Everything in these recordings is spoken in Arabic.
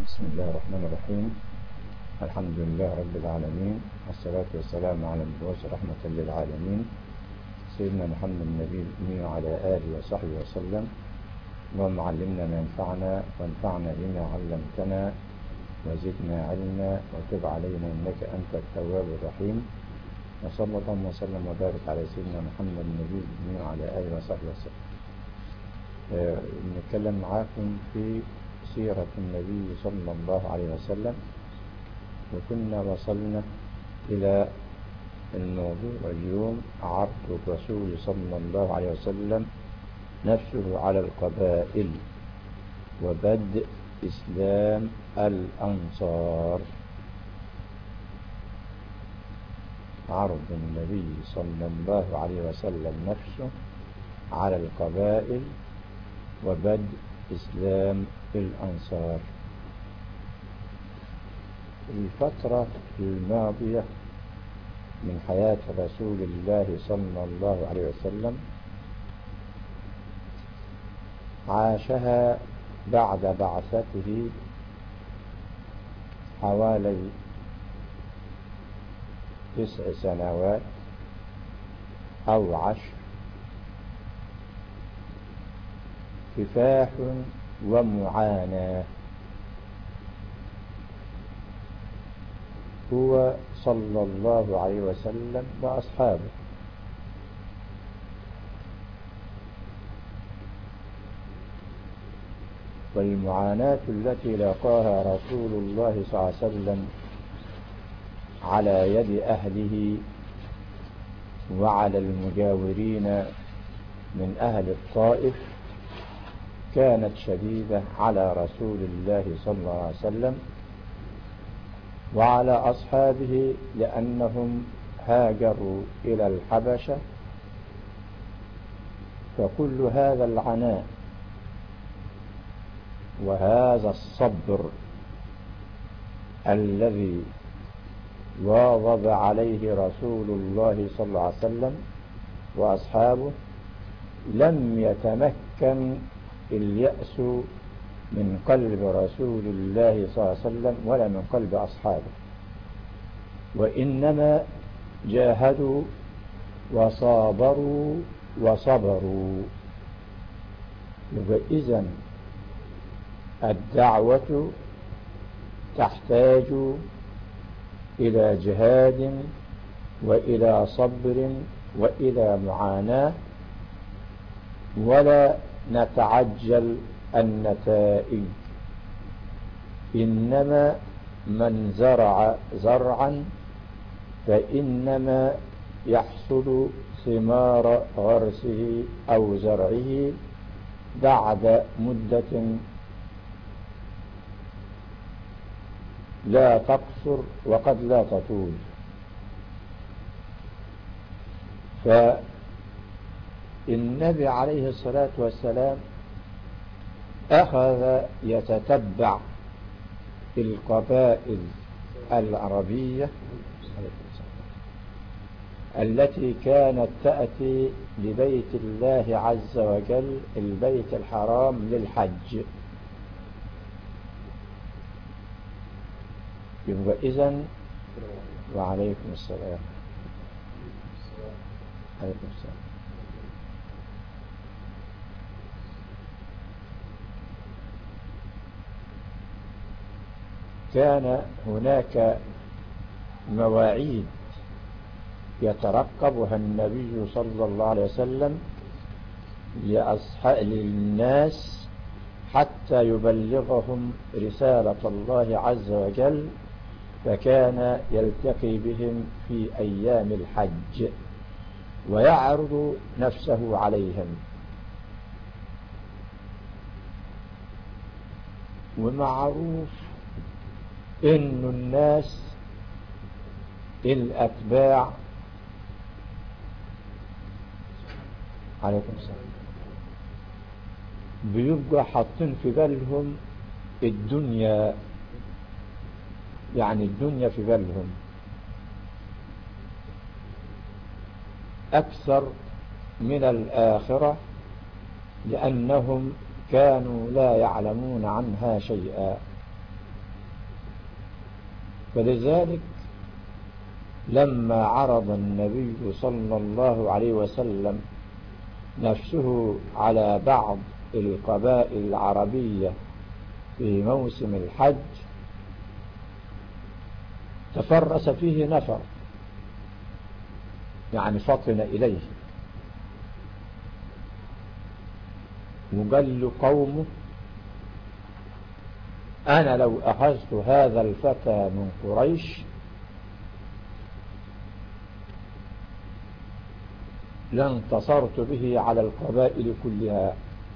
بسم الله الرحمن الرحيم. الحمد لله رب العالمين، والصلاة والسلام على المبعوث رحمة للعالمين سيدنا محمد النبي الأمي وعلى آله وصحبه وسلم. اللهم علمنا ما ينفعنا وانفعنا بما علمتنا وزدنا علما وتب علينا إنك أنت التواب الرحيم. وصلى الله وسلم وبارك على سيدنا محمد النبي الأمي وعلى آله وصحبه وسلم. نتكلم معاكم في سيرة النبي صلى الله عليه وسلم، وكنا وصلنا إلى الموضوع اليوم عرض الرسول صلى الله عليه وسلم نفسه على القبائل وبدء إسلام الأنصار. عرض النبي صلى الله عليه وسلم نفسه على القبائل وبدء إسلام الأنصار. الفترة الماضية من حياة رسول الله صلى الله عليه وسلم عاشها بعد بعثته حوالي 9 سنوات أو 10، كفاح ومعاناة. هو صلى الله عليه وسلم وأصحابه، والمعاناة التي لاقاها رسول الله صلى الله عليه وسلم على يد أهله وعلى المجاورين من أهل الطائف كانت شديدة على رسول الله صلى الله عليه وسلم وعلى أصحابه، لأنهم هاجروا إلى الحبشة. فكل هذا العناء وهذا الصبر الذي واظب عليه رسول الله صلى الله عليه وسلم وأصحابه لم يتمكن اليأس من قلب رسول الله صلى الله عليه وسلم ولا من قلب أصحابه، وإنما جاهدوا وصابروا وصبروا. إذن الدعوة تحتاج إلى جهاد وإلى صبر وإلى معاناة، ولا نتعجل النتائج. إنما من زرع زرعا فإنما يحصد ثمار غرسه أو زرعه بعد مدة لا تقصر وقد لا تطول. فالنبي عليه الصلاة والسلام أخذ يتتبع القبائل العربية التي كانت تأتي لبيت الله عز وجل البيت الحرام للحج. يبقى إذن وعليكم السلام. عليكم السلام. كان هناك مواعيد يترقبها النبي صلى الله عليه وسلم للناس حتى يبلغهم رسالة الله عز وجل، فكان يلتقي بهم في أيام الحج ويعرض نفسه عليهم. ومعروف إن الناس الأتباع عليكم السلام بيبقى حاطين في بالهم الدنيا، يعني الدنيا في بالهم أكثر من الآخرة، لأنهم كانوا لا يعلمون عنها شيئا. فلذلك لما عرض النبي صلى الله عليه وسلم نفسه على بعض القبائل العربية في موسم الحج تفرس فيه نفر، يعني فطن إليه وقال له قومه: أنا لو أخذت هذا الفتى من قريش لانتصرت به على القبائل كلها.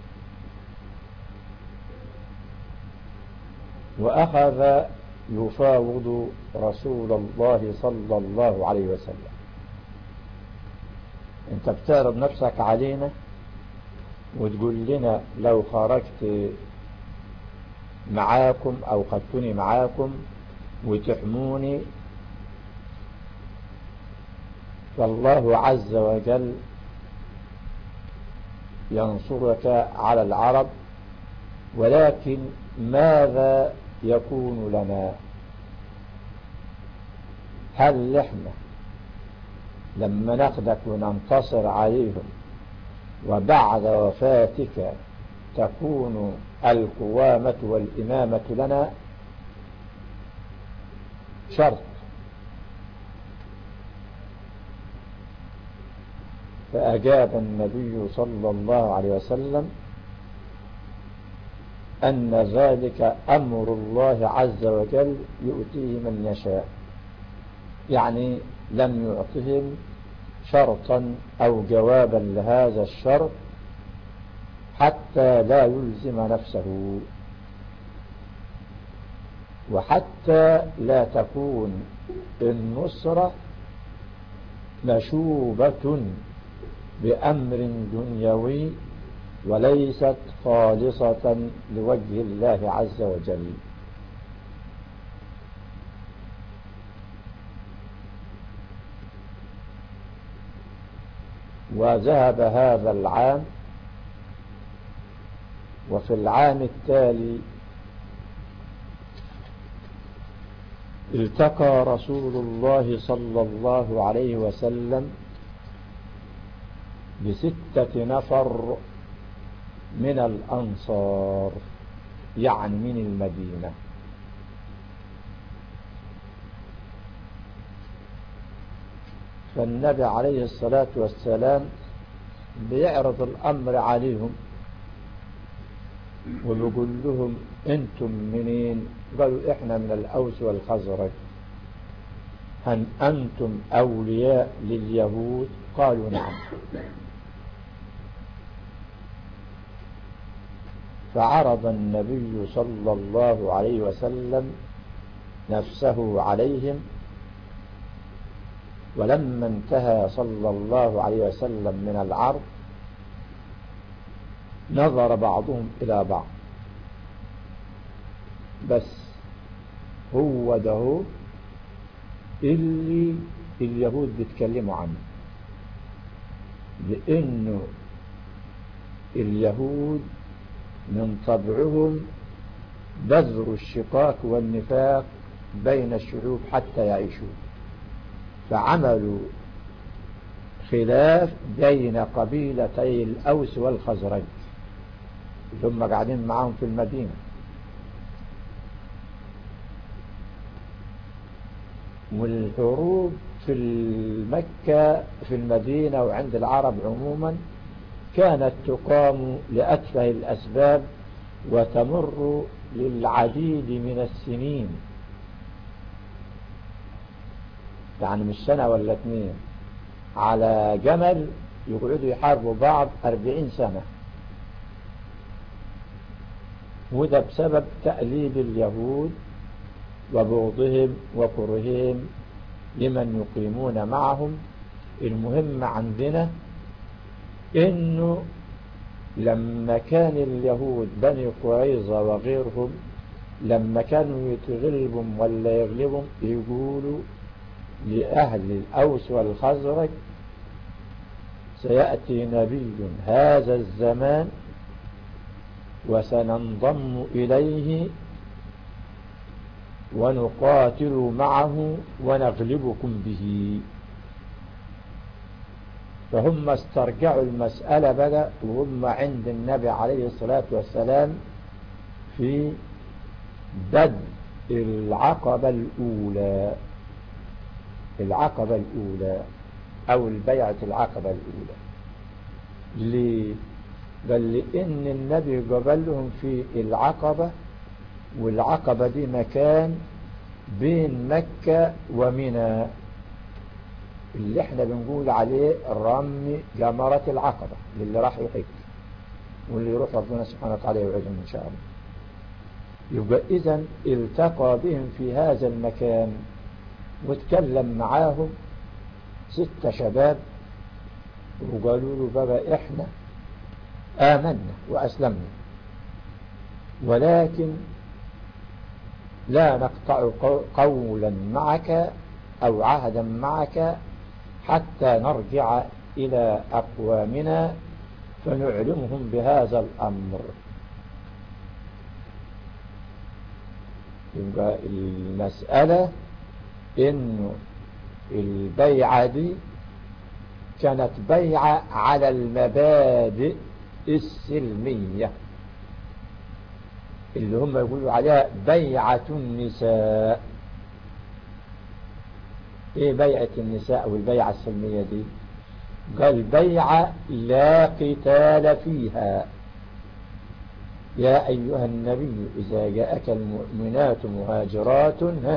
وأخذ يفاوض رسول الله صلى الله عليه وسلم: أنت بتعرض نفسك علينا وتقول لنا لو خرجت معاكم أو خدتني معاكم وتحموني، فالله عز وجل ينصرك على العرب، ولكن ماذا يكون لنا؟ هل احنا لما ناخدك وننتصر عليهم وبعد وفاتك تكون القوامة والإمامة لنا؟ شرط. فأجاب النبي صلى الله عليه وسلم أن ذلك أمر الله عز وجل يؤتيه من يشاء، يعني لم يعطهم شرطا أو جوابا لهذا الشرط حتى لا يلزم نفسه، وحتى لا تكون النصرة مشوبة بأمر دنيوي وليست خالصة لوجه الله عز وجل. وذهب هذا العام، وفي العام التالي التقى رسول الله صلى الله عليه وسلم ب6 نفر من الأنصار، يعني من المدينة. فالنبي عليه الصلاة والسلام بيعرض الأمر عليهم وبيقول لهم: أنتم منين؟ قالوا: إحنا من الأوس والخزرج. هل أنتم أولياء لليهود؟ قالوا: نعم. فعرض النبي صلى الله عليه وسلم نفسه عليهم، ولما انتهى صلى الله عليه وسلم من العرض نظر بعضهم إلى بعض: بس هو ده اللي اليهود بيتكلموا عنه، لأنه اليهود من طبعهم بذر الشقاق والنفاق بين الشعوب حتى يعيشوا، فعملوا خلاف بين قبيلتي الأوس والخزرج ثم قاعدين معهم في المدينة. والحروب في مكة في المدينة وعند العرب عموما كانت تقام لأتفه الأسباب وتمر للعديد من السنين، يعني مش سنة ولا 2 على جمل يقعدوا يحاربوا بعض 40 سنة، وده بسبب تأليب اليهود وبغضهم وكرههم لمن يقيمون معهم. المهم عندنا إنه لما كان اليهود بني قريظة وغيرهم لما كانوا يتغلبهم ولا يغلبهم يقولوا لأهل الأوس والخزرج: سيأتي نبي هذا الزمان وسننضم إليه ونقاتل معه ونغلبكم به. فهم استرجعوا المسألة بقى وهم عند النبي عليه الصلاة والسلام في بدء العقبة الأولى، العقبة الأولى أو البيعة العقبة الأولى. ليه؟ قال لإن النبي قبلهم في العقبة، والعقبة دي مكان بين مكة ومنى اللي احنا بنقول عليه رمي جمرة العقبة للي راح يحج واللي يروح ربنا سبحانه وتعالى يوعدهم إن شاء الله. يبقى إذن التقى بهم في هذا المكان واتكلم معاهم 6 شباب وقالوا له بقى احنا آمنا وأسلمنا، ولكن لا نقطع قولا معك أو عهدا معك حتى نرجع إلى أقوامنا فنعلمهم بهذا الأمر. يبقى المسألة إنه البيعة دي كانت بيعة على المبادئ السلمية اللي هم يقولوا عليها بيعة النساء. ايه بيعة النساء او البيعة السلمية دي؟ قال بيعة لا قتال فيها. يا ايها النبي اذا جاءك المؤمنات مهاجرات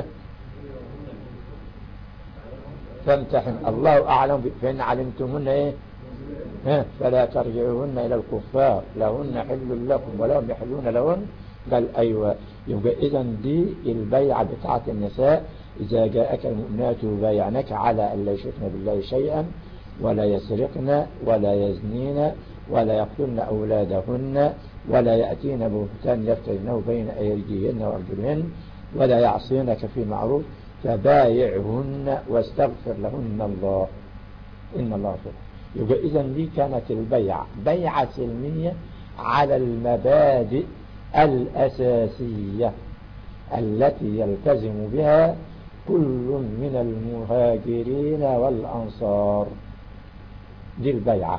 فامتحن الله اعلم فان علمتمن ايه فلا ترجعوهن الى الكفار لهن حل لكم ولهم يحلون لهن. قال ايوه. يبقى اذن دي البيعة بتاعة النساء. إذا جاءك المؤمنات يبايعنك على أن لا يشركن بالله شيئا ولا يسرقن ولا يزنين ولا يقتلن أولادهن ولا يأتين بهتان يفترينه بين أيديهن وأرجلهن ولا يعصينك في معروف فبايعهن واستغفر لهن الله إن الله غفور. يبقى إذن دي كانت البيعة بيعة سلمية على المبادئ الأساسية التي يلتزم بها كل من المهاجرين والأنصار. دي البيعة.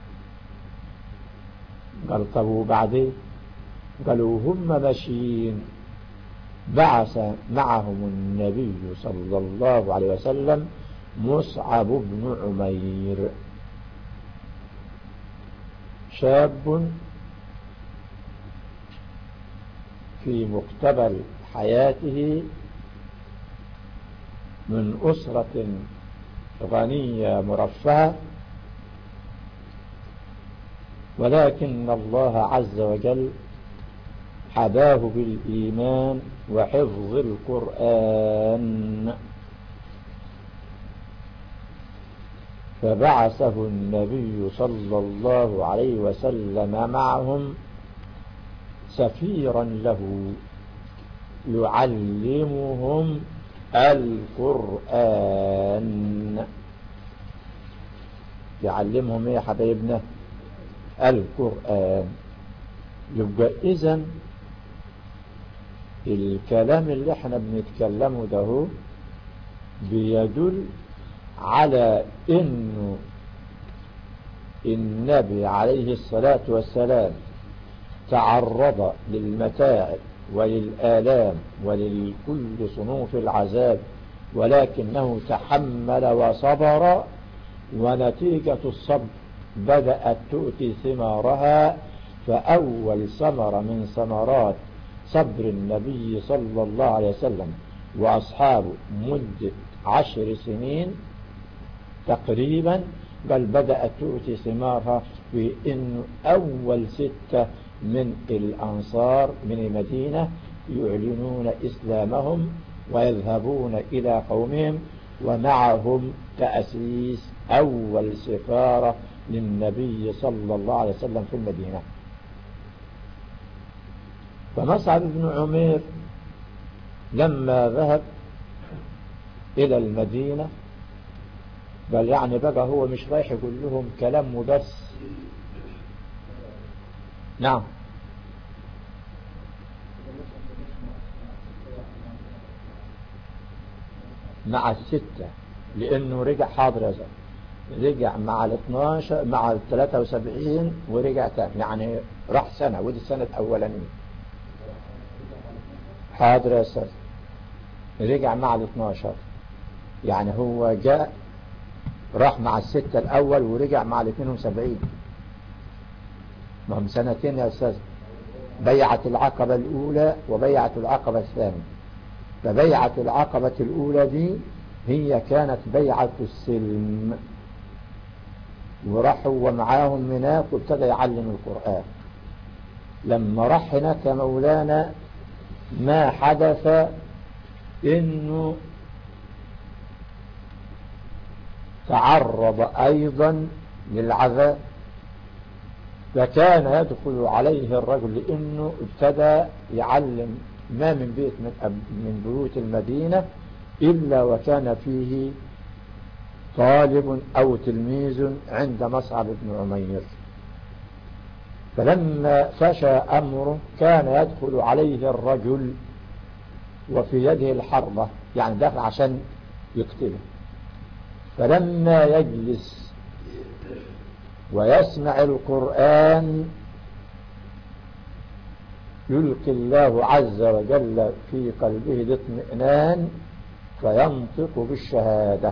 قال طب وبعدين؟ قالوا هم ماشيين بعث معهم النبي صلى الله عليه وسلم مصعب بن عمير، شاب في مقتبل حياته من أسرة غنية مرفهة، ولكن الله عز وجل حباه بالإيمان وحفظ القرآن، فبعثه النبي صلى الله عليه وسلم معهم سفيرا له يعلمهم القرآن. يعلمهم ايه يا حبايبنا؟ القرآن. يبقى اذن الكلام اللي احنا بنتكلمه ده بيدل على انه النبي عليه الصلاة والسلام تعرض للمتاعب وللآلام ولكل صنوف العذاب، ولكنه تحمل وصبر، ونتيجة الصبر بدأت تؤتي ثمارها. فأول ثمرة من ثمرات صبر النبي صلى الله عليه وسلم وأصحابه مدة 10 سنين تقريبا، بل بدأت تؤتي ثمارها في أن أول 6 من الأنصار من المدينة يعلنون إسلامهم ويذهبون إلى قومهم، ومعهم تأسيس أول سفارة للنبي صلى الله عليه وسلم في المدينة. فمصعب بن عمير لما ذهب إلى المدينة بل يعني بقى هو مش رايح يقول لهم كلام بس، نعم مع الستة، لأنه رجع حاضر يا زلمة، رجع مع 12 مع 73 ورجع تاني، يعني راح سنة، ودي السنة الأولانية. حاضر يا أستاذ، رجع مع 12، يعني هو جاء راح مع الستة الأول ورجع مع 72، ما هم سنتين يا أستاذ، بيعة العقبة الأولى وبيعة العقبة الثانية. فبيعة العقبة الأولى دي هي كانت بيعة السلم، وراحوا ومعاهم هناك وابتدى يعلم القرآن. لما راح هناك مولانا ما حدث إنه تعرض أيضا للعذاب، فكان يدخل عليه الرجل لأنه ابتدى يعلم ما من بيت من بيوت المدينة إلا وكان فيه طالب أو تلميذ عند مصعب بن عمير. فلما فشى أمره كان يدخل عليه الرجل وفي يده الحربة، يعني دافع عشان يقتله. فلما يجلس ويسمع القرآن يلقي الله عز وجل في قلبه الاطمئنان فينطق بالشهادة.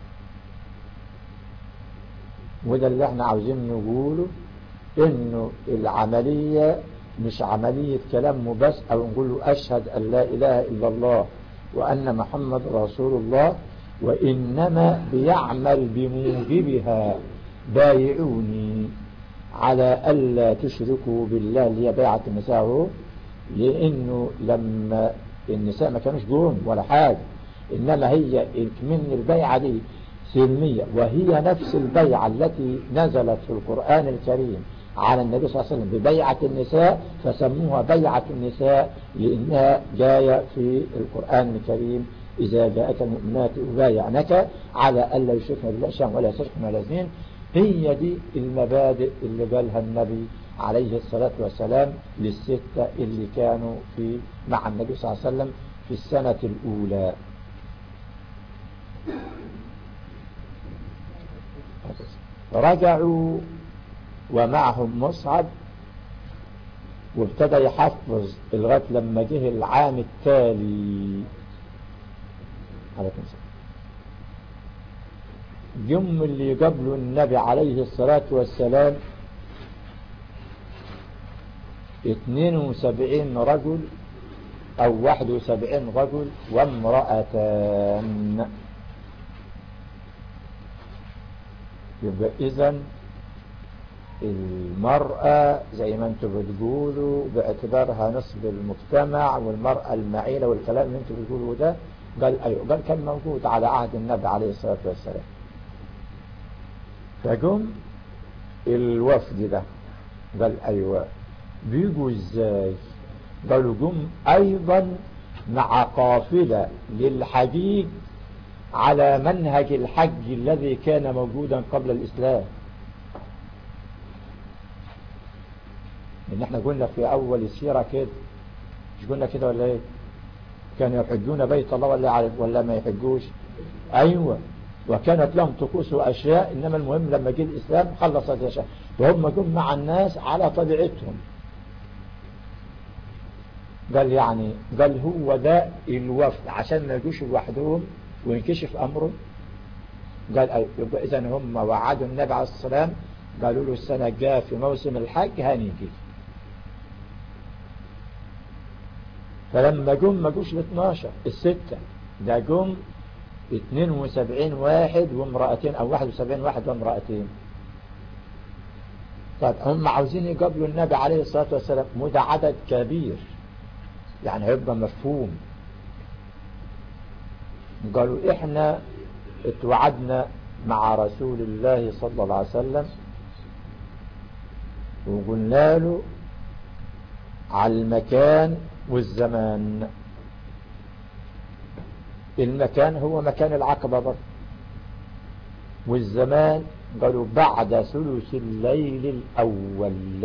وده اللي احنا عاوزين نقوله، انه العملية مش عملية كلام بس، او نقول له اشهد ان لا اله الا الله وان محمد رسول الله، وانما بيعمل بموجبها. بايعوني على ألا تشركوا بالله، اللي هي بيعة النساء. لأنه لما النساء ما كانوش جون ولا حاجة، إنما هي من البيعة دي سلمية، وهي نفس البيعة التي نزلت في القرآن الكريم على النبي صلى الله عليه وسلم ببيعة النساء، فسموها بيعة النساء لأنها جاية في القرآن الكريم: إذا جاءك المؤمنات يبايعنك على ألا يشركن بالله شيئا ولا يسرقن ولا يزنين. هي دي المبادئ اللي قالها النبي عليه الصلاة والسلام للستة اللي كانوا مع النبي صلى الله عليه وسلم في السنة الأولى. رجعوا ومعهم مصعب، وابتدى يحفظ لغاية لما جه العام التالي عليكم السلام. جم اللي قبلوا النبي عليه الصلاة والسلام 72 رجل أو 71 رجل وامرأتان. يبقى إذن المرأة زي ما انتم بتقولوا باعتبارها نصف المجتمع، والمرأة المعيلة والكلام اللي انتم بتقولوا ده، قال أيوه، قال كان موجود على عهد النبي عليه الصلاة والسلام. فقم الوفد ده قال أيوة، بيجوا ازاي؟ قالوا قم أيضا مع قافلة للحجيج على منهج الحج الذي كان موجودا قبل الإسلام. لأن احنا قلنا في أول السيرة كده، مش قلنا كده ولا ايه؟ كانوا يحجون بيت الله ولا ما يحجوش؟ أيوة، وكانت لهم طقوس وأشياء، إنما المهم لما جه الإسلام خلصت الأشياء، وهم جم مع الناس على طبيعتهم. قال هو ده الوفد عشان ما يجوش لوحدهم وينكشف أمره. قال أيوة، يبقى إذن هم وعدوا النبي عليه الصلاة والسلام، قالوا له السنة الجاية في موسم الحج هنيجي. فلما جم ما جوش ال12 الستة، ده جم 72 واحد وامرأتين، أو 71 واحد وامرأتين. طيب هم عاوزين يقابلوا النبي عليه الصلاة والسلام، وده عدد كبير يعني هيبقى مفهوم. قالوا احنا اتوعدنا مع رسول الله صلى الله عليه وسلم وقلنا له على المكان والزمان. المكان هو مكان العقبة برضه، والزمان قالوا بعد ثلث الليل الأول.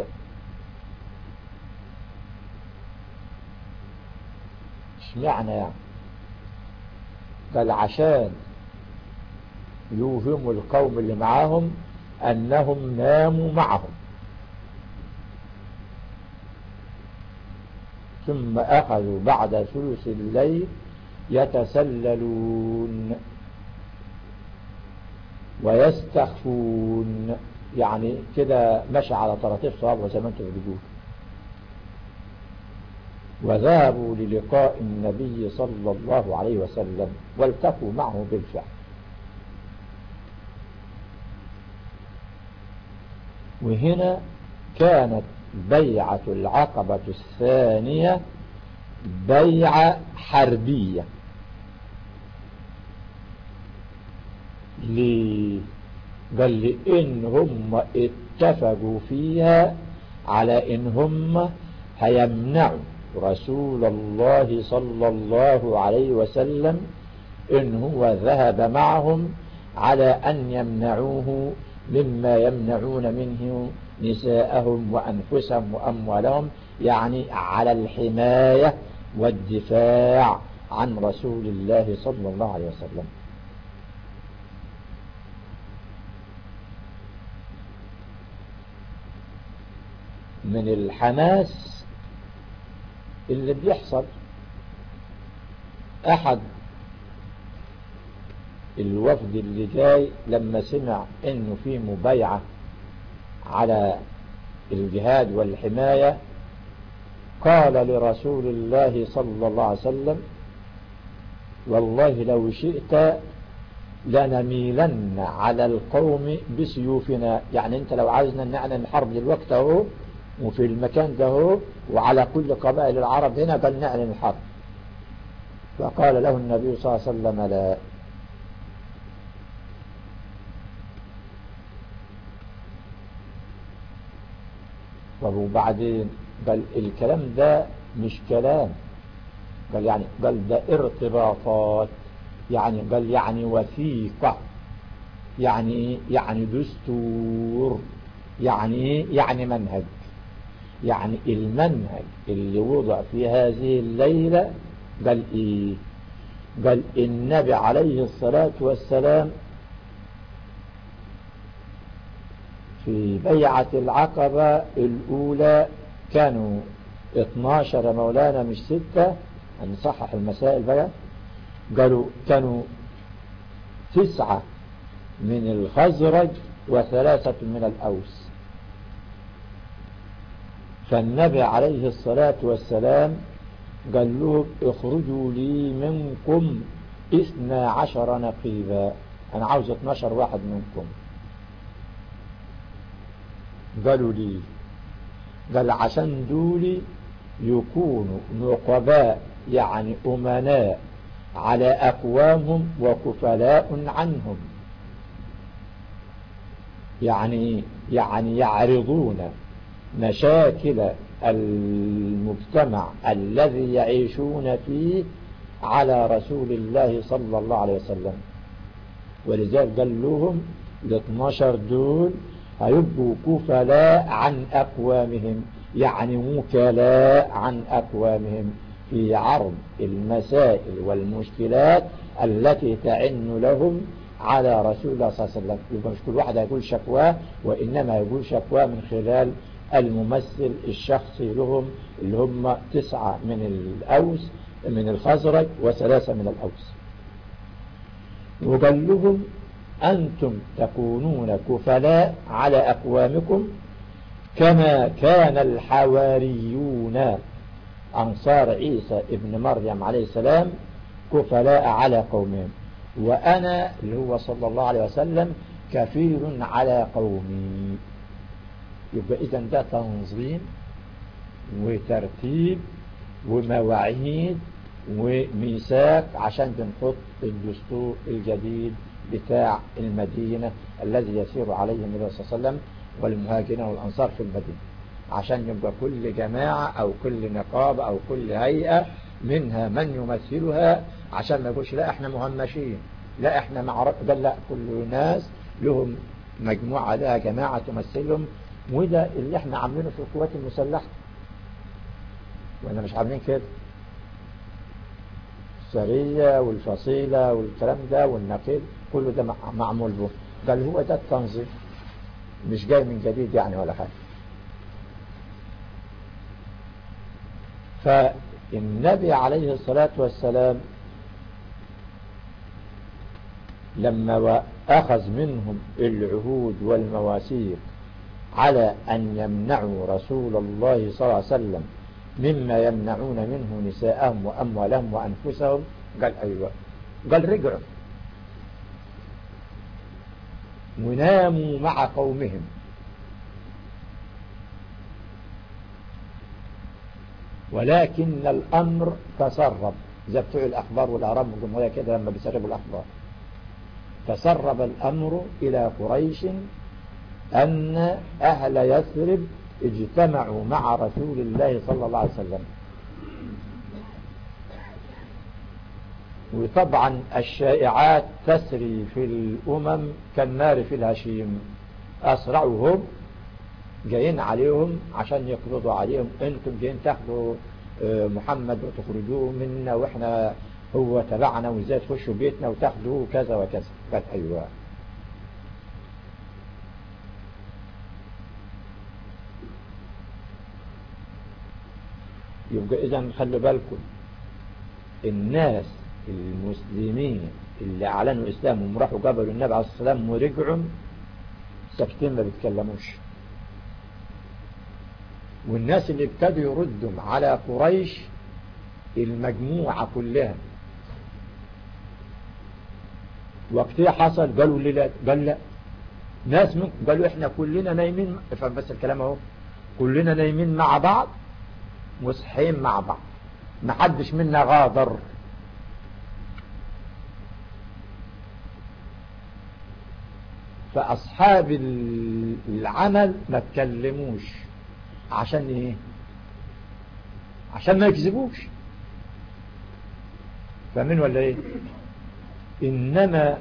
ايش معنى يعني؟ قال عشان يوهموا القوم اللي معاهم أنهم ناموا معهم، ثم أخذوا بعد ثلث الليل يتسللون ويستخفون، يعني كده مشى على طراطيف صوابه زي ما انتم بتقولوا. وذهبوا للقاء النبي صلى الله عليه وسلم والتقوا معه بالفعل. وهنا كانت بيعة العقبة الثانية بيعة حربية. ليه؟ قال لإن هم اتفقوا فيها على إن هم هيمنعوا رسول الله صلى الله عليه وسلم إن هو ذهب معهم على أن يمنعوه مما يمنعون منه نساءهم وأنفسهم وأموالهم، يعني على الحماية والدفاع عن رسول الله صلى الله عليه وسلم. من الحماس اللي بيحصل، أحد الوفد اللي جاي لما سمع انه في مبايعة على الجهاد والحماية قال لرسول الله صلى الله عليه وسلم والله لو شئت لنميلن على القوم بسيوفنا، يعني انت لو عايزنا نعلن الحرب دلوقتي اهو وفي المكان ده اهو وعلى كل قبائل العرب هنا بل نعلن الحرب. فقال له النبي صلى الله عليه وسلم لا، طب وبعدين؟ قال الكلام ده مش كلام، قال ده ارتباطات، يعني قال يعني وثيقة، يعني ايه؟ يعني دستور، يعني ايه؟ يعني منهج، يعني المنهج اللي وضع في هذه الليلة. قال ايه؟ قال النبي عليه الصلاة والسلام في بيعة العقبة الأولى كانوا 12 مولانا مش 6، هنصحح المسائل بقى. قالوا كانوا 9 من الخزرج و3 من الأوس. فالنبي عليه الصلاة والسلام قال لهم اخرجوا لي منكم 12 نقيبا، أنا عاوز 12 واحد منكم. قالوا لي، قال عشان دولي يكونوا نقباء، يعني أمناء على أقوامهم وكفلاء عنهم، يعني يعرضون مشاكل المجتمع الذي يعيشون فيه على رسول الله صلى الله عليه وسلم. ولذلك قال لهم ال12 دول هيبقوا كفلاء عن أقوامهم، يعني وكلاء عن أقوامهم في عرض المسائل والمشكلات التي تعن لهم على رسول الله صلى الله عليه وسلم. يبقى مش كل واحد هيقول شكواه، وإنما يقول شكواه من خلال الممثل الشخصي لهم اللي هم 9 من الأوس من الخزرج و3 من الأوس. وقال لهم أنتم تكونون كفلاء على أقوامكم كما كان الحواريون أنصار عيسى ابن مريم عليه السلام كفلاء على قومهم، وأنا اللي هو صلى الله عليه وسلم كفيل على قومي. يبقى إذن ده تنظيم وترتيب ومواعيد وميثاق عشان بنحط الدستور الجديد بتاع المدينة الذي يسير عليه النبي صلى الله عليه وسلم والمهاجرين والأنصار في المدينة، عشان يبقى كل جماعة أو كل نقابة أو كل هيئة منها من يمثلها، عشان ما يقولش لا احنا مهمشين، لا احنا معرفة، بل لا، كل ناس لهم مجموعة لها جماعة تمثلهم. وده اللي احنا عاملينه في القوات المسلحة، وانا مش عاملين كده. السرية والفصيلة والكلام ده والنقيل كله ده معمول به. قال هو ده التنظيم، مش جاي من جديد يعني ولا حاجة. فالنبي عليه الصلاة والسلام لما أخذ منهم العهود والمواثيق على أن يمنعوا رسول الله صلى الله عليه وسلم مما يمنعون منه نساءهم وأموالهم وأنفسهم، قال أيوة، قال رجعوا وناموا مع قومهم. ولكن الأمر تسرب زي بتوع الأخبار والأعراب والجمهورية كده لما بيسربوا الأخبار. تسرب الأمر إلى قريش أن أهل يثرب اجتمعوا مع رسول الله صلى الله عليه وسلم. وطبعا الشائعات تسري في الأمم كالنار في الهشيم. أسرعهم جايين عليهم عشان يقبضوا عليهم، انتم جايين تاخدوا محمد وتخرجوه منا واحنا هو تبعنا، وازاي تخشوا بيتنا وتاخدوه كذا وكذا. قالت ايوه. يبقى اذا خلوا بالكم، الناس المسلمين اللي اعلنوا اسلامهم وراحوا قابلوا النبي عليه الصلاه والسلام ورجعوا ساكتين ما بيتكلموش. والناس اللي ابتدوا يردوا على قريش المجموعة كلها وقتها حصل قالوا لي لا، قال لا، ناس منكم قالوا احنا كلنا نايمين، افهم بس الكلام اهو، كلنا نايمين مع بعض وصحيين مع بعض، ما حدش منا غادر. فأصحاب العمل ما تكلموش. عشان ايه؟ عشان ما يكذبوش. فاهمين ولا ايه؟ انما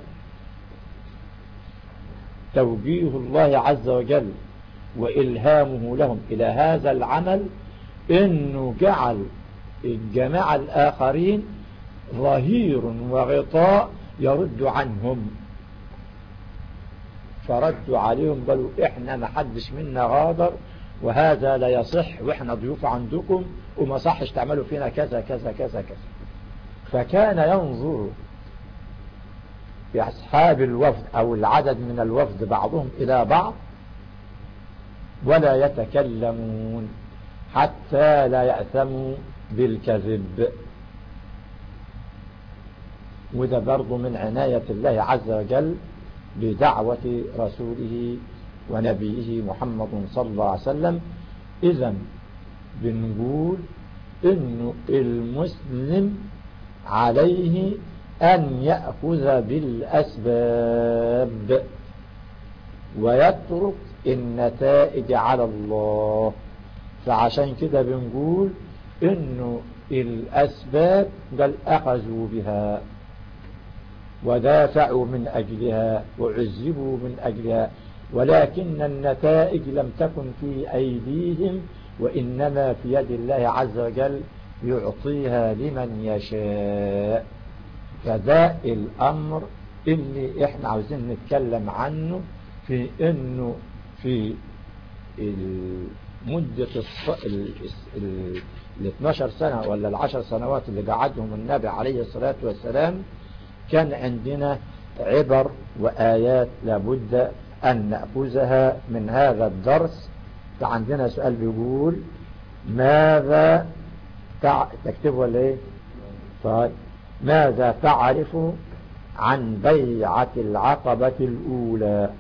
توجيه الله عز وجل والهامه لهم الى هذا العمل انه جعل الجماعة الاخرين ظهير وغطاء يرد عنهم. فردوا عليهم قالوا احنا ما حدش منا غادر، وهذا لا يصح، واحنا ضيوف عندكم وما صحش تعملوا فينا كذا كذا كذا كذا. فكان ينظر بأصحاب الوفد أو العدد من الوفد بعضهم إلى بعض ولا يتكلمون حتى لا يأثموا بالكذب. وده برضو من عناية الله عز وجل بدعوة رسوله ونبيه محمد صلى الله عليه وسلم. إذن بنقول إنه المسلم عليه أن يأخذ بالأسباب ويترك النتائج على الله. فعشان كده بنقول إنه الأسباب قال أخذوا بها ودافعوا من أجلها وعذبوا من أجلها، ولكن النتائج لم تكن في أيديهم وإنما في يد الله عز وجل يعطيها لمن يشاء. فده الأمر اللي احنا عاوزين نتكلم عنه، في انه في مدة ال 12 سنة ولا ال10 سنوات اللي قعدهم النبي عليه الصلاة والسلام كان عندنا عبر وآيات لابد أن نأخذها من هذا الدرس. فعندنا سؤال بيقول ماذا تكتب ولا ايه؟ طيب، ماذا تعرف عن بيعة العقبة الأولى؟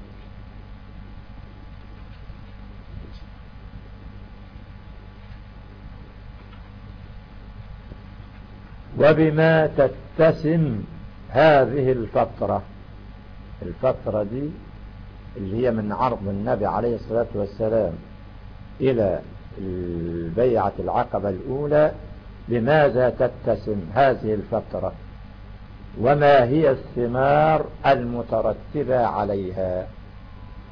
وبما تتسم هذه الفترة؟ الفترة دي اللي هي من عرض النبي عليه الصلاة والسلام إلى بيعة العقبة الأولى، لماذا تتسم هذه الفترة؟ وما هي الثمار المترتبة عليها؟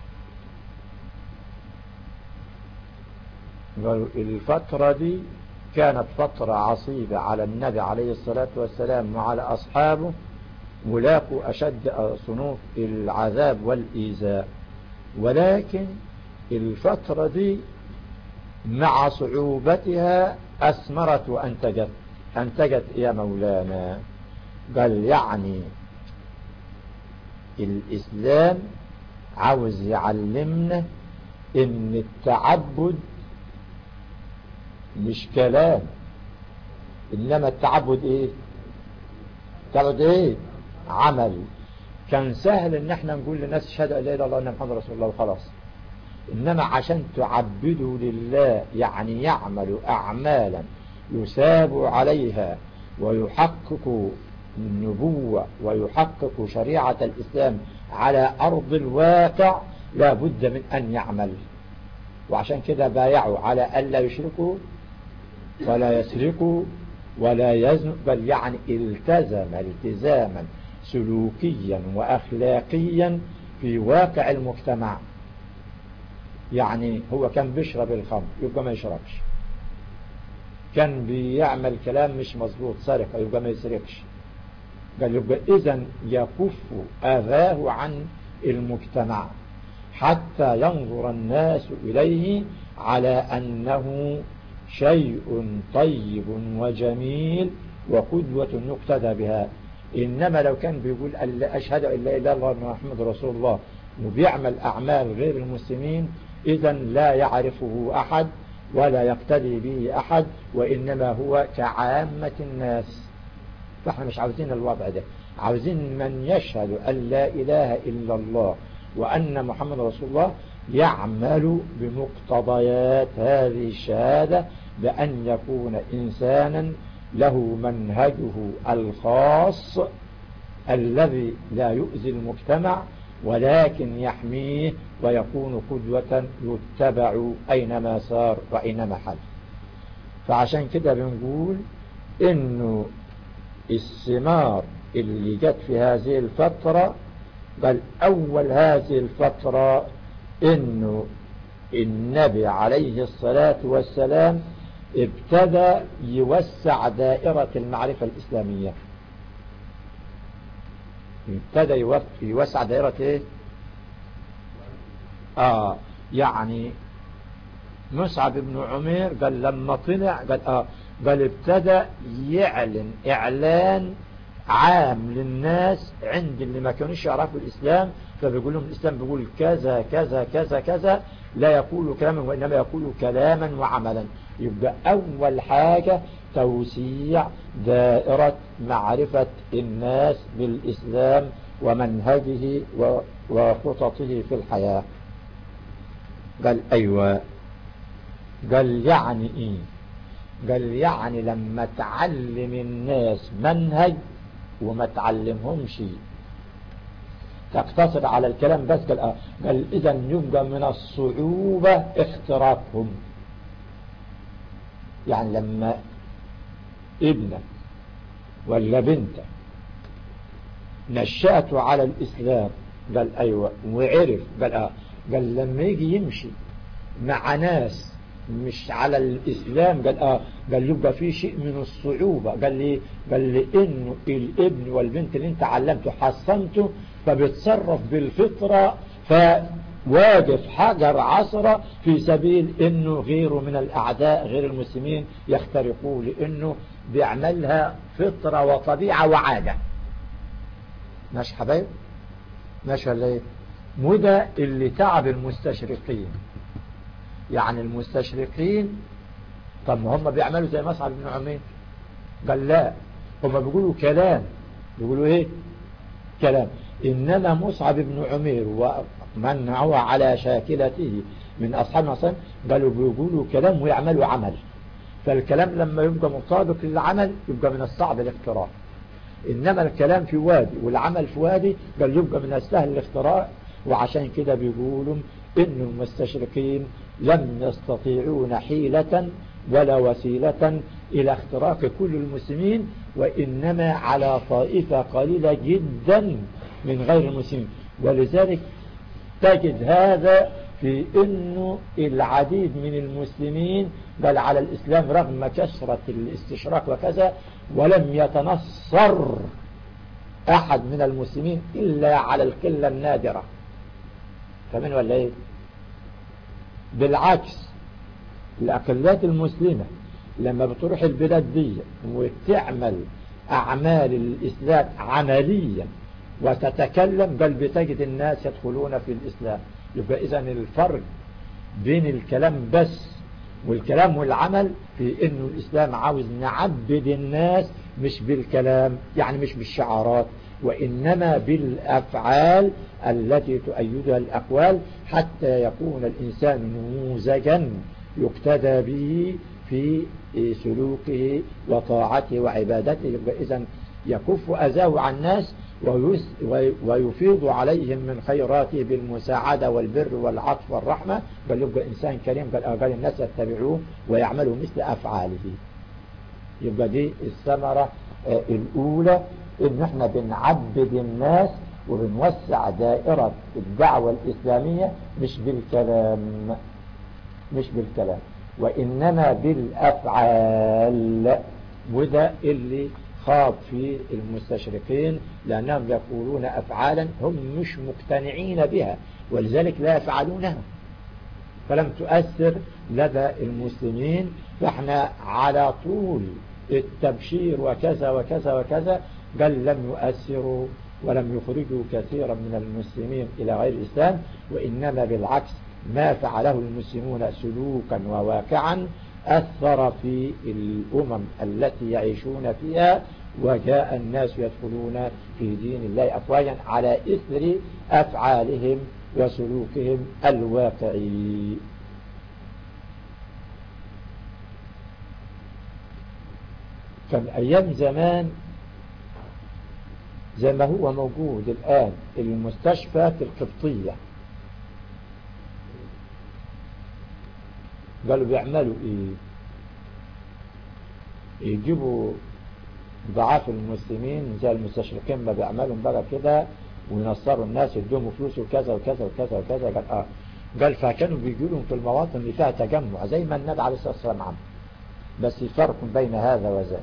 الفترة دي كانت فترة عصيبة على النبي عليه الصلاة والسلام وعلى أصحابه، ولاقوا أشد صنوف العذاب والإيذاء، ولكن الفترة دي مع صعوبتها أثمرت أنتجت يا مولانا. قال يعني الإسلام عاوز يعلمنا إن التعبد مش كلام، إنما التعبد إيه؟ التعبد إيه؟ عمل. كان سهل إن احنا نقول للناس اشهد أن لا إله إلا الله وأن محمد رسول الله وخلاص، إنما عشان تعبدوا لله يعني يعملوا أعمالا يثاب عليها ويحقق النبوة ويحقق شريعة الإسلام على أرض الواقع، لا بد من أن يعمل. وعشان كده بايعوا على ألا يشركوا ولا يسرقوا ولا يزنوا، بل يعني التزم التزاما سلوكيا وأخلاقيا في واقع المجتمع. يعني هو كان بيشرب الخمر يبقى ما يشربش، كان بيعمل كلام مش مظبوط سرقة يبقى ما يسرقش. قال يبقى إذن يكف أذاه عن المجتمع حتى ينظر الناس إليه على أنه شيء طيب وجميل وقدوة يقتدى بها. إنما لو كان بيقول أشهد أن لا إله إلا الله محمد رسول الله وبيعمل أعمال غير المسلمين، إذن لا يعرفه أحد ولا يقتدي به أحد، وإنما هو كعامة الناس. فاحنا مش عاوزين الوضع ده، عاوزين من يشهد أن لا إله إلا الله وأن محمد رسول الله يعمل بمقتضيات هذه الشهادة، بأن يكون إنسانا له منهجه الخاص الذي لا يؤذي المجتمع ولكن يحميه، ويكون قدوة يتبع أينما سار وأينما حل. فعشان كده بنقول إنه الثمار اللي جت في هذه الفترة، بل أول هذه الفترة إنه النبي عليه الصلاة والسلام ابتدى يوسع دائرة المعرفة الإسلامية. ابتدى يوسع دائرة إيه؟ يعني مصعب بن عمير قال لما طلع قال ابتدى يعلن إعلان عام للناس عند اللي ما كانوش يعرفوا الإسلام، فبيقول لهم الإسلام بيقول كذا كذا كذا كذا، لا يقول كلاما وإنما يقول كلاما وعملا. يبقى أول حاجة توسيع دائرة معرفة الناس بالإسلام ومنهجه وخططه في الحياة. قال أيوة، قال يعني إيه؟ قال يعني لما تعلم الناس منهج وما تعلمهمش تقتصر على الكلام بس، قال إذن يبقى من الصعوبة اختراقهم. يعني لما ابنك ولا بنتك نشأته على الإسلام، قال أيوة وعرف، قال لما يجي يمشي مع ناس مش على الإسلام، قال يبقى في شيء من الصعوبة. قال لي إنه الابن والبنت اللي انت علمته حصنته فبيتصرف بالفطرة، فواقف حجر عصرة في سبيل إنه غيره من الأعداء غير المسلمين يخترقوه، لإنه بيعملها فطرة وطبيعة وعادة. ماشي حبايب؟ ماشي ولا ايه؟ وده اللي تعب المستشرقين. يعني المستشرقين طب ما هم بيعملوا زي مصعب بن عمير؟ قال لا، هم بيقولوا كلام، بيقولوا ايه؟ كلام. انما مصعب بن عمير ومن هو على شاكلته من اصحاب النصر قالوا بيقولوا كلام ويعملوا عمل. فالكلام لما يبقى مطابق للعمل يبقى من الصعب الاختراع، انما الكلام في وادي والعمل في وادي قال يبقى من السهل الاختراع. وعشان كده بيقولوا إن المستشرقين لم يستطيعون حيلة ولا وسيلة إلى اختراق كل المسلمين، وإنما على طائفة قليلة جدا من غير المسلمين. ولذلك تجد هذا في انه العديد من المسلمين بل على الاسلام رغم كثرة الاستشراق وكذا، ولم يتنصر احد من المسلمين الا على القلة النادرة. فمن ولا ايه؟ بالعكس الاقلات المسلمة لما بتروح البلاد دي وتعمل اعمال الاسلام عمليا وتتكلم بل بتجد الناس يدخلون في الاسلام. يبقى اذا الفرق بين الكلام بس والكلام والعمل في انه الاسلام عاوز نعبد الناس مش بالكلام، يعني مش بالشعارات، وانما بالافعال التي تؤيدها الاقوال، حتى يكون الانسان نموذجا يقتدى به في سلوكه وطاعته وعبادته. يبقى اذا يكف اذاه عن الناس ويفيض عليهم من خيراته بالمساعدة والبر والعطف والرحمة، بل يبقى إنسان كريم، بل الناس يتبعوه ويعملوا مثل أفعاله. يبقى دي الثمرة الأولى، إن احنا بنعبد الناس وبنوسع دائرة الدعوة الإسلامية مش بالكلام وإنما بالأفعال. وده اللي خاض في المستشرقين، لأنهم يقولون أفعالا هم مش مقتنعين بها ولذلك لا يفعلونها، فلم تؤثر لدى المسلمين. فاحنا على طول التبشير وكذا وكذا وكذا، بل لم يؤثروا ولم يخرجوا كثيرا من المسلمين إلى غير الإسلام، وإنما بالعكس ما فعله المسلمون سلوكا وواقعا أثر في الأمم التي يعيشون فيها، وجاء الناس يدخلون في دين الله أفواجا على إثر أفعالهم وسلوكهم الواقعي. كان أيام زمان زي ما هو موجود الآن المستشفى القبطية، قالوا بيعملوا ايه؟ يجيبوا ضعاف المسلمين زي المستشرقين ما بيعملوا بقى كده وينصروا الناس يدوهم فلوس وكذا وكذا وكذا وكذا. قال فكانوا بيجوا لهم في المواطن اللي فيها تجمع زي ما النبي عليه الصلاة والسلام عمل، بس فرق بين هذا وذاك.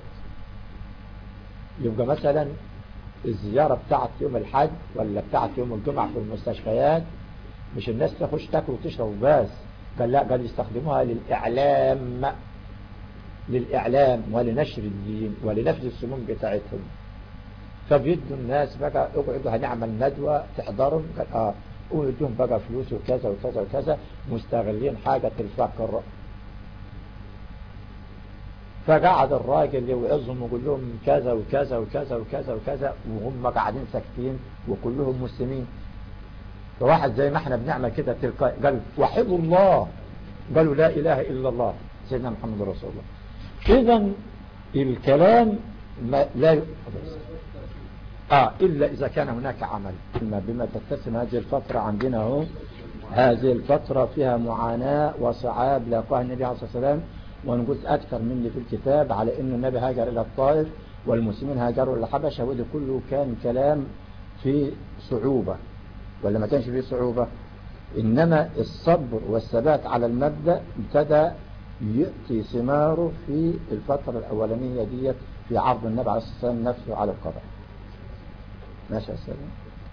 يبقى مثلا الزيارة بتاعت يوم الحج ولا بتاعت يوم الجمعة في المستشفيات مش الناس تخش تاكل وتشرب بس، قال لا، قال يستخدموها للإعلام ولنشر الدين ولنفذ السموم بتاعتهم. فبيدوا الناس بقى اقعدوا هنعمل ندوة تحضرهم، قال ويدوهم بقى فلوس وكذا وكذا وكذا، مستغلين حاجة الفقر. فقعد الراجل يوعظهم ويقول لهم كذا وكذا وكذا وكذا وكذا وهم قاعدين ساكتين وكلهم مسلمين. فواحد زي ما احنا بنعمل كده تلقائي قال وحدوا الله، قالوا لا إله إلا الله سيدنا محمد رسول الله. إذن الكلام لا إلا إذا كان هناك عمل. بما تتسم هذه الفترة عندنا هو هذه الفترة فيها معاناة وصعاب لاقاها النبي عليه الصلاة والسلام، ونقول أكثر مني في الكتاب على أن النبي هاجر إلى الطائف والمسلمين هاجروا إلى الحبشة، وده كله كان كلام في صعوبة ولا ما كانش فيه صعوبة، إنما الصبر والثبات على المبدأ ابتدى يأتي ثماره في الفترة الأولانية ديت في عرض النبي عليه الصلاة والسلام نفسه على القضاء. ماشي يا سلام.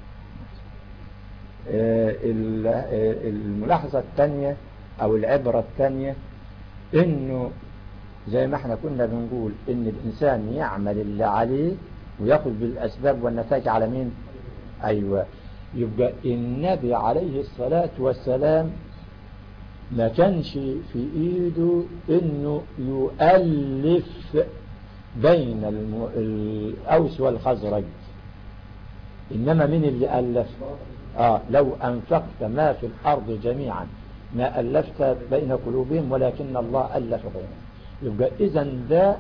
الملاحظة الثانية أو العبرة الثانية إنه زي ما احنا كنا بنقول إن الإنسان يعمل اللي عليه ويأخذ بالأسباب والنتائج على مين؟ أيوة. يبقى النبي عليه الصلاة والسلام ما كانش في ايده انه يؤلف بين الأوس والخزرج، انما من اللي ألف؟ لو أنفقت ما في الأرض جميعا ما ألفت بين قلوبهم ولكن الله ألف بينهم. يبقى إذن ده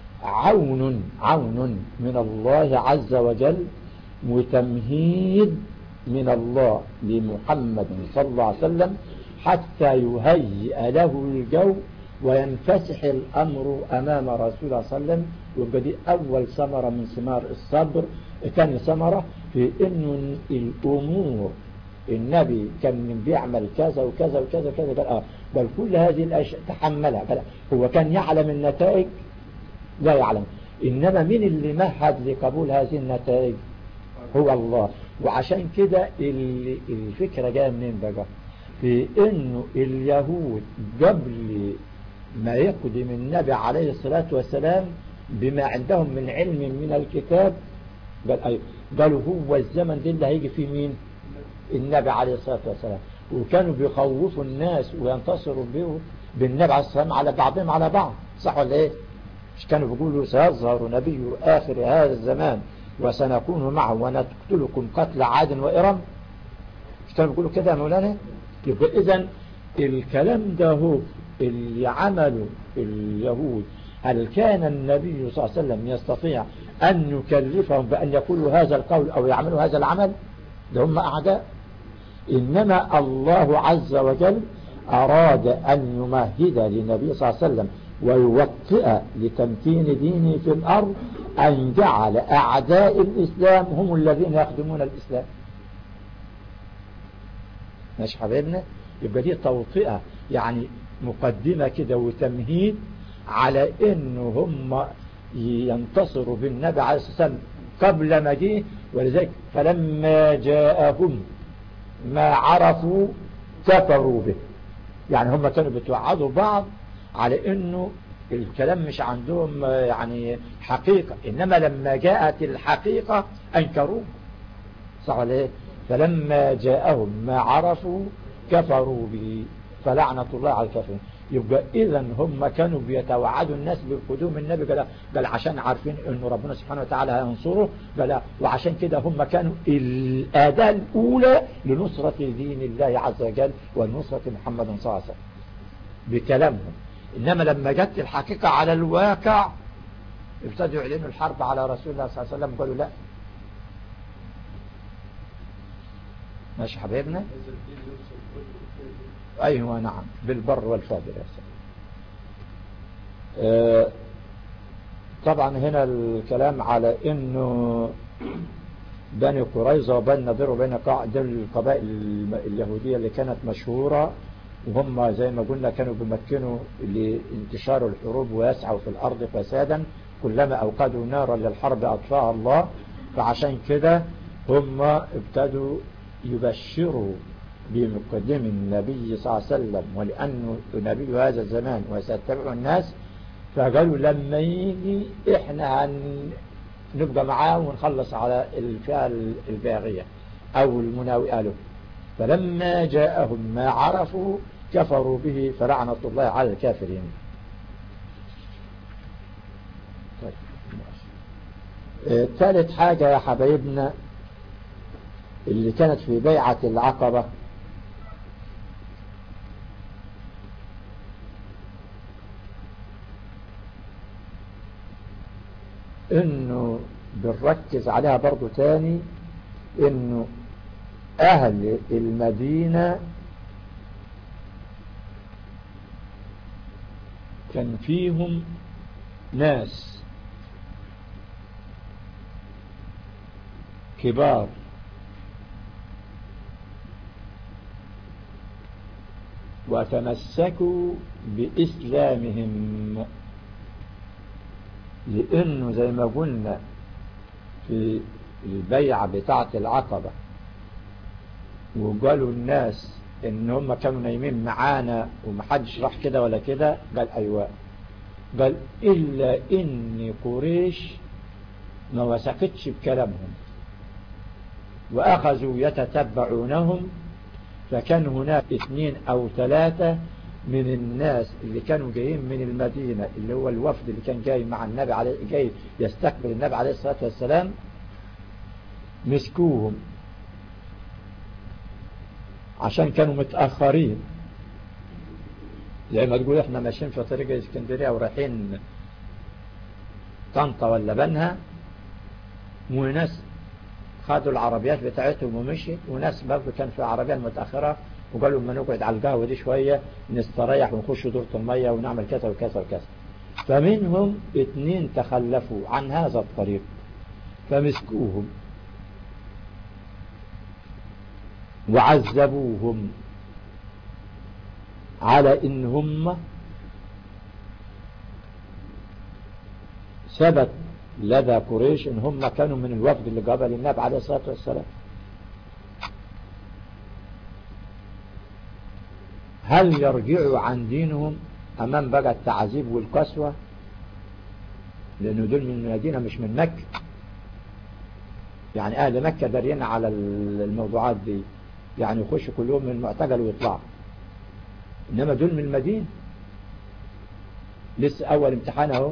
عون من الله عز وجل وتمهيد من الله لمحمد صلى الله عليه وسلم حتى يهيئ له الجو وينفسح الأمر أمام رسول الله صلى الله عليه وسلم. ويبقى دي أول ثمرة من ثمار الصبر. ثاني ثمرة في إنه الأمور النبي كان بيعمل كذا وكذا وكذا وكذا، قال بل كل هذه الأشياء تحملها. قال هو كان يعلم النتائج؟ لا يعلم. إنما مين اللي مهد لقبول هذه النتائج؟ هو الله. وعشان كده الفكرة جاية منين بقى؟ في إنه اليهود قبل ما يقدم النبي عليه الصلاة والسلام بما عندهم من علم من الكتاب قالوا هو الزمن ده اللي هيجي فيه مين؟ النبي عليه الصلاة والسلام. وكانوا بيخوفوا الناس وينتصروا بالنبي عليه الصلاة والسلام على بعضهم على بعض، صح ولا ايه؟ مش كانوا بيقولوا سيظهر نبي آخر هذا الزمان وسنكون معه ونقتلكم قتل عاد وإرم؟ مش كانوا بيقولوا كده يا مولانا؟ يبقى إذن الكلام ده هو اللي عمله اليهود. هل كان النبي صلى الله عليه وسلم يستطيع أن يكلفهم بأن يقولوا هذا القول أو يعملوا هذا العمل؟ ده هم أعداء. إنما الله عز وجل أراد أن يمهد للنبي صلى الله عليه وسلم ويوطئ لتمكين دينه في الأرض، أن جعل أعداء الإسلام هم الذين يخدمون الإسلام. ماشي حبيبنا؟ يبقى دي توطئة، يعني مقدمة كده وتمهيد على إنه هم ينتصروا بالنبي عليه الصلاة والسلام قبل ما جه. ولذلك فلما جاءهم ما عرفوا كفروا به. يعني هم كانوا بيتوعدوا بعض على إنه الكلام مش عندهم يعني حقيقة، إنما لما جاءت الحقيقة أنكروه، صح ولا إيه؟ فلما جاءهم ما عرفوا كفروا به فلعنة الله على الكافرين. يبقى إذن هم كانوا بيتوعدوا الناس بقدوم النبي، قال عشان عارفين إنه ربنا سبحانه وتعالى هينصره، قال وعشان كده هم كانوا الأداة الأولى لنصرة دين الله عز وجل ونصرة محمد صلى الله عليه وسلم بكلامهم. إنما لما جت الحقيقة على الواقع ابتدوا يعلنوا الحرب على رسول الله صلى الله عليه وسلم، قالوا لا. ماشي حبيبنا؟ أيوة نعم، بالبر والفاجر يا سيدي. طبعا هنا الكلام على إنه بني قريظة وبني نضير وبني قاع دول القبائل اليهودية اللي كانت مشهورة، وهم زي ما قلنا كانوا بيمكنوا لانتشار الحروب ويسعوا في الأرض فسادا، كلما أوقدوا نارا للحرب أطفاها الله. فعشان كده هم ابتدوا يبشروا بمقدم النبي صلى الله عليه وسلم، ولأنه نبي هذا الزمان وسيتبعه الناس، فقالوا لما يجي احنا نبقى معاه ونخلص على الفئة الباغية أو المناوئة له. فلما جاءهم ما عرفوا كفروا به فلعنة الله على الكافرين. طيب. ثالث حاجة يا حبايبنا اللي كانت في بيعة العقبة، انه بنركز عليها برضو تاني، انه اهل المدينة كان فيهم ناس كبار وتمسكوا بإسلامهم، لأنه زي ما قلنا في البيعة بتاعة العقبة وقالوا الناس إن هم كانوا نايمين معانا ومحدش راح كده ولا كده، قال أيوة، قال إلا إن قريش ما وثقتش بكلامهم وأخذوا يتتبعونهم. فكان هناك 2 أو 3 من الناس اللي كانوا جايين من المدينة، اللي هو الوفد اللي كان جاي مع النبي جاي يستقبل النبي عليه الصلاة والسلام، مسكوهم عشان كانوا متأخرين. زي ما تقول احنا ماشيين في طريق اسكندرية ورايحين طنطا ولا بنها، وناس خدوا العربيات بتاعتهم ومشيت، وناس برضه كان في عربيات متأخرة وقالوا ما نقعد على القهوة دي شوية نستريح ونخش دورة المية ونعمل كذا وكذا وكذا. فمنهم 2 تخلفوا عن هذا الطريق فمسكوهم وعذبوهم على إن هم ثبت لدى قريش إن هم كانوا من الوفد اللي قابل النبي عليه الصلاة والسلام. هل يرجعوا عن دينهم أمام بقى التعذيب والقسوة؟ لأنه دول من المدينة مش من مكة، يعني أهل مكة دارين على الموضوعات دي، يعني يخشوا كل يوم من المعتقل ويطلعوا، إنما دول من المدينة لسه أول امتحان أهو.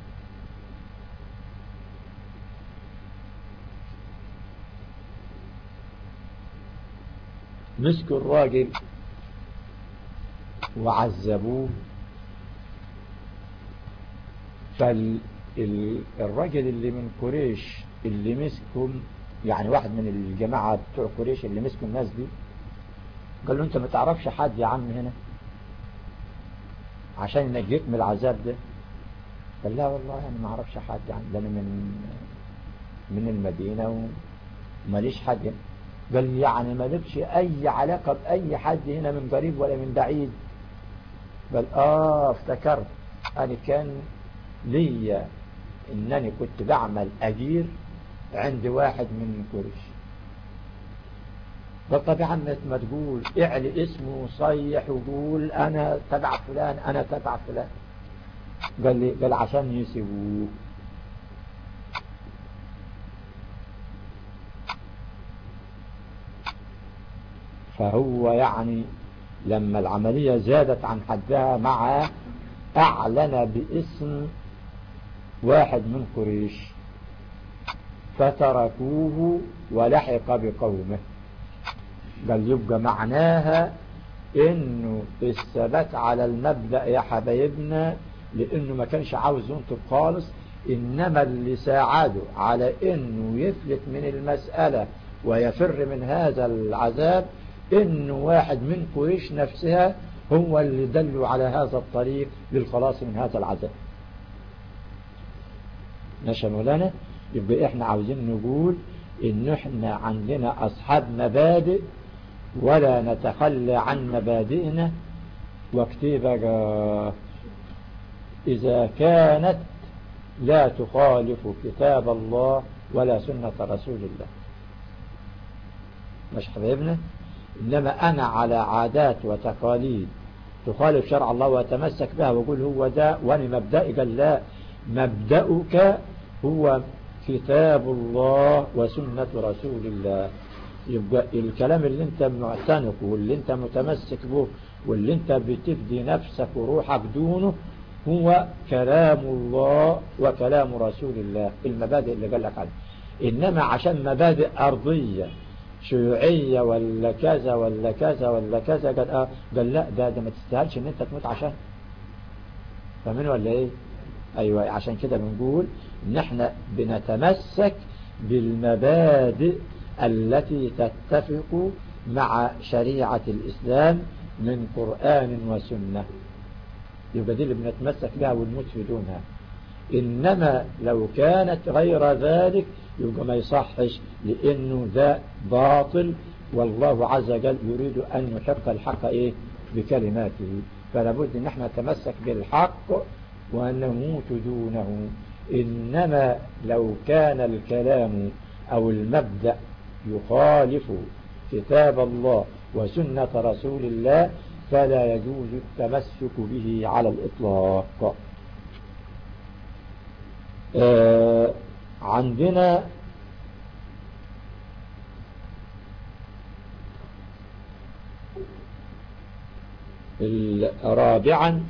مسكوا الراجل وعذبوه، فالراجل اللي من قريش اللي مسكهم، يعني واحد من الجماعة بتوع قريش اللي مسكوا الناس دي، قال له انت ما تعرفش حد يا عم هنا عشان ينجيك من العذاب ده؟ قال لا والله انا ما اعرفش حد، يعني ده انا من المدينة وماليش حد هنا. قال يعني ما لكش اي علاقة باي حد هنا من قريب ولا من بعيد؟ قال افتكرت، انا كان ليا انني كنت بعمل اجير عند واحد من قريش. قال طب يا عم ما تقول اعلي اسمه وصيح وقول انا تبع فلان انا تبع فلان. قال عشان يسيبوه. فهو يعني لما العملية زادت عن حدها مع اعلن باسم واحد من قريش فتركوه ولحق بقومه. قال يبقى معناها انه الثبات على المبدأ يا حبايبنا، لانه ما كانش عاوز ينطق خالص، انما اللي ساعده على انه يفلت من المسألة ويفر من هذا العذاب انه واحد من قريش نفسها هو اللي دلوا على هذا الطريق للخلاص من هذا العذاب. ماشي مولانا؟ يبقى احنا عاوزين نقول ان احنا عندنا اصحاب مبادئ ولا نتخلى عن مبادئنا، واكتبها اذا كانت لا تخالف كتاب الله ولا سنة رسول الله. مش حبيبنا؟ انما انا على عادات وتقاليد تخالف شرع الله واتمسك بها واقول هو ده وانا مبدئي، قال لا، مبدأك هو كتاب الله وسنة رسول الله. يبقى الكلام اللي انت معتنقه واللي انت متمسك به واللي انت بتفدي نفسك وروحك دونه هو كلام الله وكلام رسول الله، المبادئ اللي قال لك عنها. انما عشان مبادئ ارضية شيوعية ولا كذا ولا كذا ولا كذا قال لا، ده ما تستاهلش ان انت تموت عشان. فاهمين ولا ايه؟ ايوه، عشان كده بنقول ان احنا بنتمسك بالمبادئ التي تتفق مع شريعة الاسلام من قرآن وسنة، يبقى دي اللي بنتمسك بها ونموت في دونها. انما لو كانت غير ذلك يبقى ما يصحش، لانه ذا باطل، والله عز وجل يريد ان يحق الحق ايه بكلماته. فلا بد ان احنا نتمسك بالحق وان نموت دونه. انما لو كان الكلام او المبدأ يخالف كتاب الله وسنة رسول الله فلا يجوز التمسك به على الإطلاق. عندنا رابعا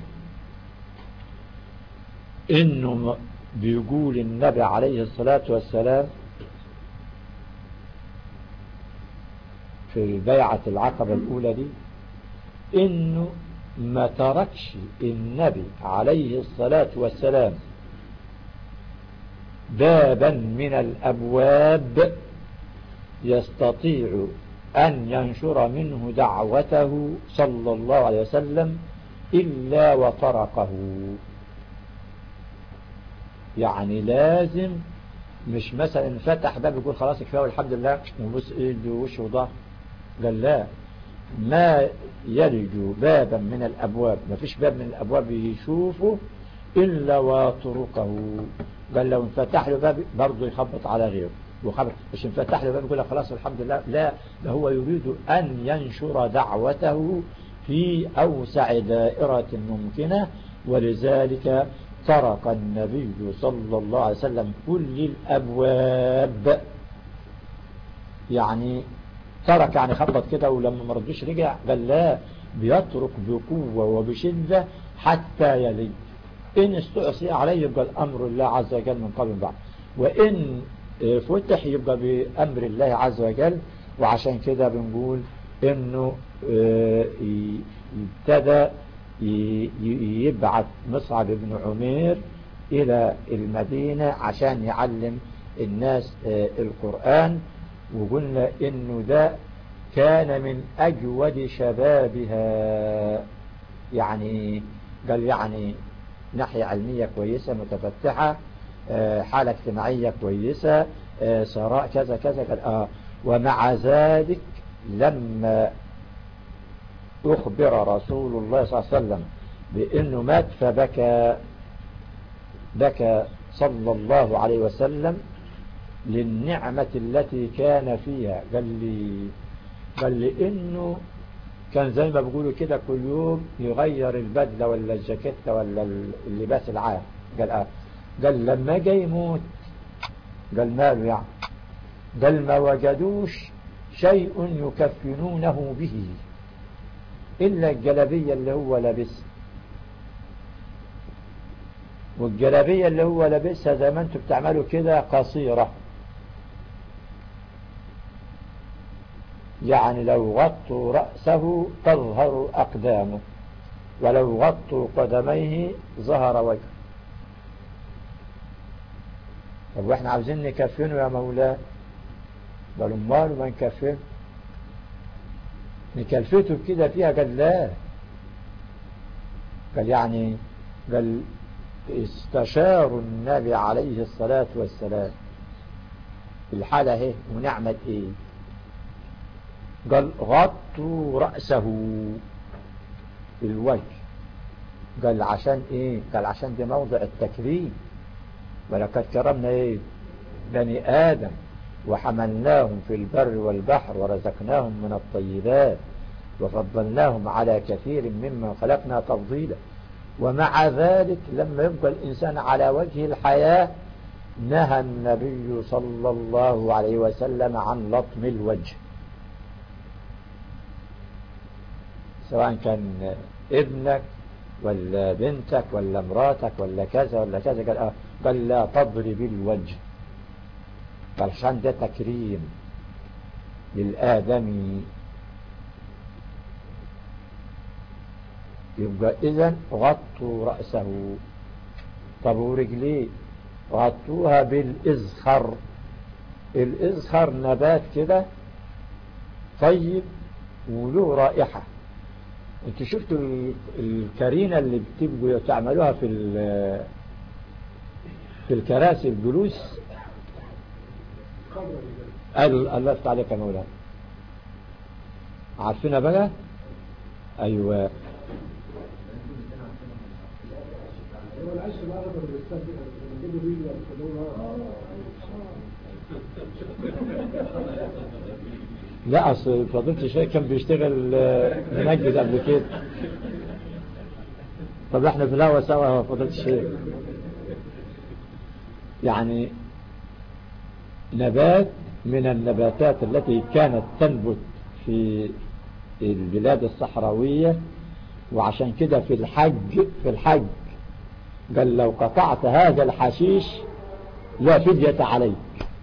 انه بيقول النبي عليه الصلاة والسلام في البيعة العقبة الأولى دي انه ما تركش النبي عليه الصلاة والسلام بابا من الأبواب يستطيع أن ينشر منه دعوته صلى الله عليه وسلم إلا وطرقه. يعني لازم مش مثلا فتح باب يقول خلاص كفاية والحمد لله وبص ايده ووشه وضهر، قال لا، ما يلج بابا من الأبواب، ما فيش باب من الأبواب يشوفه إلا وطرقه. قال لو انفتح له باب برضه يخبط على غيره وخبط، مش انفتح له باب يقول خلاص الحمد لله، لا، ده هو يريد أن ينشر دعوته في أوسع دائرة ممكنة. ولذلك طرق النبي صلى الله عليه وسلم كل الأبواب، يعني ترك يعني خبط كده، ولما ما ردوش رجع. قال لا، بيترك بقوة وبشدة حتى يلي. إن استعصي عليه يبقى الأمر الله عز وجل من قبل بعد، وإن فتح يبقى بأمر الله عز وجل. وعشان كده بنقول إنه ابتدى يبعث مصعب بن عمير إلى المدينة عشان يعلم الناس القرآن. وقلنا إنه ده كان من أجود شبابها، يعني قال يعني ناحية علمية كويسة متفتحة، حالة اجتماعية كويسة، ثراء كذا كذا. قال ومع ذلك لما أخبر رسول الله صلى الله عليه وسلم بأنه مات بكى صلى الله عليه وسلم للنعمة التي كان فيها. قال لي إنه كان زي ما بيقولوا كده كل يوم يغير البدلة ولا الجاكيتة ولا اللباس العام. قال لما جاي يموت، قال ماله يعني؟ قال ما وجدوش شيء يكفنونه به إلا الجلابية اللي هو لابسها، والجلابية اللي هو لابسها زي ما انتم بتعملوا كده قصيرة، يعني لو غطوا رأسه تظهر أقدامه، ولو غطوا قدميه ظهر وجهه. طب واحنا عاوزين نكفنه يا مولاي؟ قال امال ما نكفنه، نكلفته كده فيها؟ قال لا، قال استشاروا النبي عليه الصلاة والسلام الحالة اهي ونعمل ايه؟ قال غطوا رأسه الوجه. قال عشان ايه؟ قال عشان دي موضع التكريم، ولقد كرمنا ايه؟ بني آدم وحملناهم في البر والبحر ورزقناهم من الطيبات وفضلناهم على كثير مما خلقنا تفضيلا. ومع ذلك لما يبقى الإنسان على وجه الحياة نهى النبي صلى الله عليه وسلم عن لطم الوجه، سواء كان ابنك ولا بنتك ولا مراتك ولا كذا ولا كذا. قال لا تضرب الوجه، قال عشان ده تكريم للآدمي. يبقى إذن غطوا رأسه. طب ورجليه؟ غطوها بالإزخر. الإزخر نبات كده طيب وله رائحة. انتوا شفتوا الكرينة اللي بتبقوا تعملوها في الكراسي الجلوس؟ قالوا الله يفتح عليك يا مولانا، عارفينها بقى؟ ايوه. لا اصل فضيلة الشيخ كان بيشتغل منجد قبل كده. طب احنا في الهوا سوا يا فضيلة الشيخ. يعني نبات من النباتات التي كانت تنبت في البلاد الصحراوية، وعشان كده في الحج قال لو قطعت هذا الحشيش لا فدية عليك،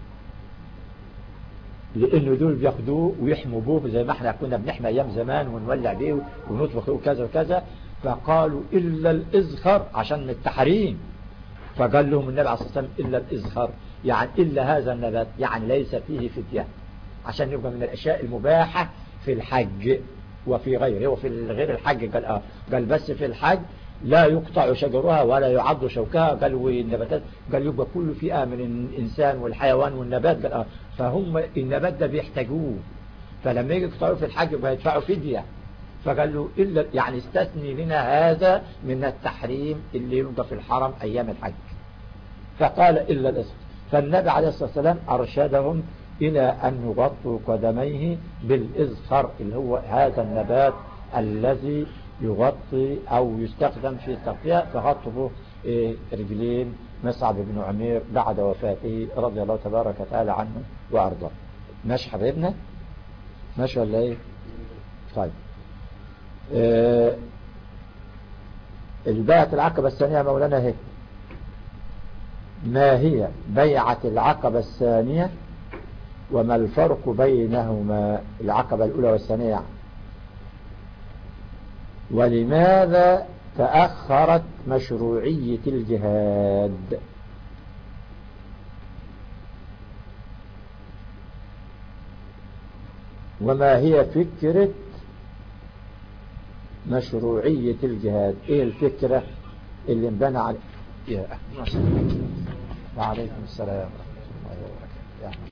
لانه دول بياخدوه ويحموا بوه زي ما احنا كنا بنحمى ايام زمان ونولع بيه ونطبخ وكذا وكذا. فقالوا الا الازخر عشان من التحريم، فقال لهم النبي عليه الصلاه والسلام الا الازخر، يعني الا هذا النبات، يعني ليس فيه فدية، عشان يبقى من الاشياء المباحة في الحج وفي غيره. وفي غير الحج قال بس في الحج لا يقطع شجرها ولا يعض شوكها. قال والنباتات قال يبقى كل فئة من الإنسان والحيوان والنبات. قال فهم النبات ده بيحتاجوه، فلما يجي يقطعوا في الحج يبقى يدفعوا فدية. فقال له إلا يعني استثني لنا هذا من التحريم اللي يبقى في الحرم أيام الحج. فقال إلا الإصفر. فالنبي عليه الصلاة والسلام أرشدهم إلى أن يغطوا قدميه بالإزفر اللي هو هذا النبات الذي يغطي أو يستخدم في التغطية. فغطوا رجلين مصعب بن عمير بعد وفاته رضي الله تبارك وتعالى عنه وأرضاه. ماشي حبيبنا؟ ماشي ولا إيه؟ طيب. البيعة العقبة الثانية مولانا هي ما هي بيعة العقبة الثانية وما الفرق بينهما العقبة الأولى والثانية ولماذا تأخرت مشروعية الجهاد؟ وما هي فكرة مشروعية الجهاد؟ ايه الفكرة اللي انبنى عليه؟ وعليكم السلام ورحمة الله وبركاته.